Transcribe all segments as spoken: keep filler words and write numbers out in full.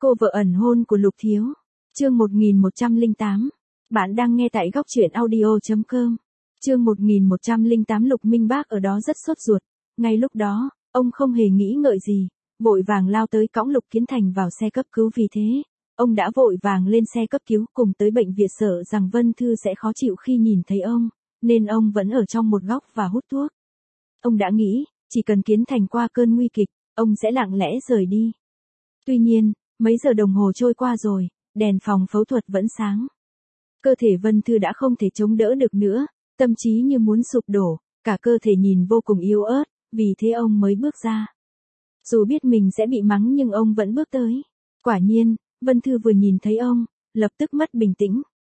Cô vợ ẩn hôn của Lục Thiếu. Chương một nghìn một trăm lẻ tám. Bạn đang nghe tại góc truyện audio chấm com. Chương một nghìn một trăm lẻ tám. Lục Minh Bác ở đó rất sốt ruột. Ngay lúc đó, ông không hề nghĩ ngợi gì, vội vàng lao tới cõng Lục Kiến Thành vào xe cấp cứu. Vì thế, ông đã vội vàng lên xe cấp cứu cùng tới bệnh viện, sợ rằng Vân Thư sẽ khó chịu khi nhìn thấy ông, nên ông vẫn ở trong một góc và hút thuốc. Ông đã nghĩ, chỉ cần Kiến Thành qua cơn nguy kịch, ông sẽ lặng lẽ rời đi. Tuy nhiên, mấy giờ đồng hồ trôi qua rồi, đèn phòng phẫu thuật vẫn sáng. Cơ thể Vân Thư đã không thể chống đỡ được nữa, tâm trí như muốn sụp đổ, cả cơ thể nhìn vô cùng yếu ớt, vì thế ông mới bước ra. Dù biết mình sẽ bị mắng nhưng ông vẫn bước tới. Quả nhiên, Vân Thư vừa nhìn thấy ông, lập tức mất bình tĩnh.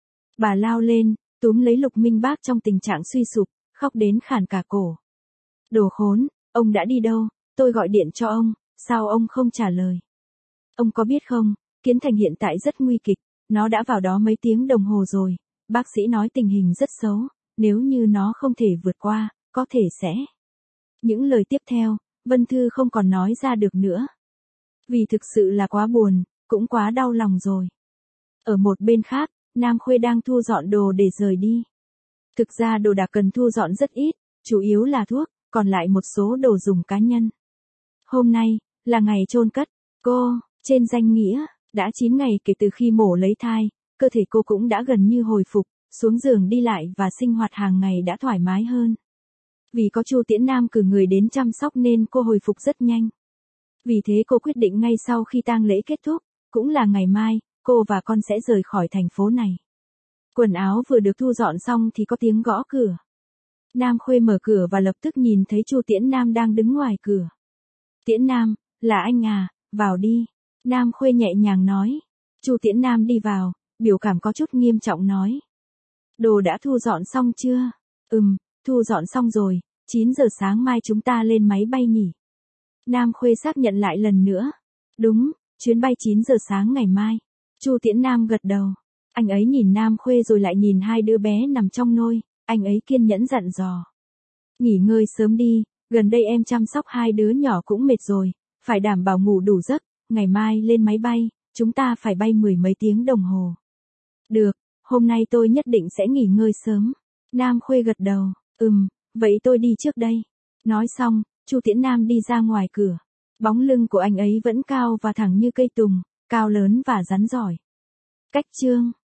Bà lao lên, túm lấy Lục Minh Bác trong tình trạng suy sụp, khóc đến khản cả cổ. Đồ khốn, ông đã đi đâu? Tôi gọi điện cho ông, sao ông không trả lời? Ông có biết không, Kiến Thành hiện tại rất nguy kịch, nó đã vào đó mấy tiếng đồng hồ rồi, bác sĩ nói tình hình rất xấu, nếu như nó không thể vượt qua, có thể sẽ... Những lời tiếp theo, Vân Thư không còn nói ra được nữa. Vì thực sự là quá buồn, cũng quá đau lòng rồi. Ở một bên khác, Nam Khuê đang thu dọn đồ để rời đi. Thực ra đồ đạc cần thu dọn rất ít, chủ yếu là thuốc, còn lại một số đồ dùng cá nhân. Hôm nay, là ngày chôn cất, cô, trên danh nghĩa, đã chín ngày kể từ khi mổ lấy thai, cơ thể cô cũng đã gần như hồi phục, xuống giường đi lại và sinh hoạt hàng ngày đã thoải mái hơn. Vì có Chu Tiễn Nam cử người đến chăm sóc nên cô hồi phục rất nhanh. Vì thế cô quyết định ngay sau khi tang lễ kết thúc, cũng là ngày mai, cô và con sẽ rời khỏi thành phố này. Quần áo vừa được thu dọn xong thì có tiếng gõ cửa. Nam Khuê mở cửa và lập tức nhìn thấy Chu Tiễn Nam đang đứng ngoài cửa. Tiễn Nam, là anh à, vào đi. Nam Khuê nhẹ nhàng nói. Chu Tiễn Nam đi vào, biểu cảm có chút nghiêm trọng nói. Đồ đã thu dọn xong chưa? Ừm, thu dọn xong rồi, chín giờ sáng mai chúng ta lên máy bay nhỉ? Nam Khuê xác nhận lại lần nữa. Đúng, chuyến bay chín giờ sáng ngày mai. Chu Tiễn Nam gật đầu. Anh ấy nhìn Nam Khuê rồi lại nhìn hai đứa bé nằm trong nôi, anh ấy kiên nhẫn dặn dò. Nghỉ ngơi sớm đi, gần đây em chăm sóc hai đứa nhỏ cũng mệt rồi, phải đảm bảo ngủ đủ giấc, ngày mai lên máy bay, chúng ta phải bay mười mấy tiếng đồng hồ. Được, hôm nay tôi nhất định sẽ nghỉ ngơi sớm. Nam Khuê gật đầu, ừm, vậy tôi đi trước đây. Nói xong, Chu Tiễn Nam đi ra ngoài cửa. Bóng lưng của anh ấy vẫn cao và thẳng như cây tùng, cao lớn và rắn giỏi. Cách chương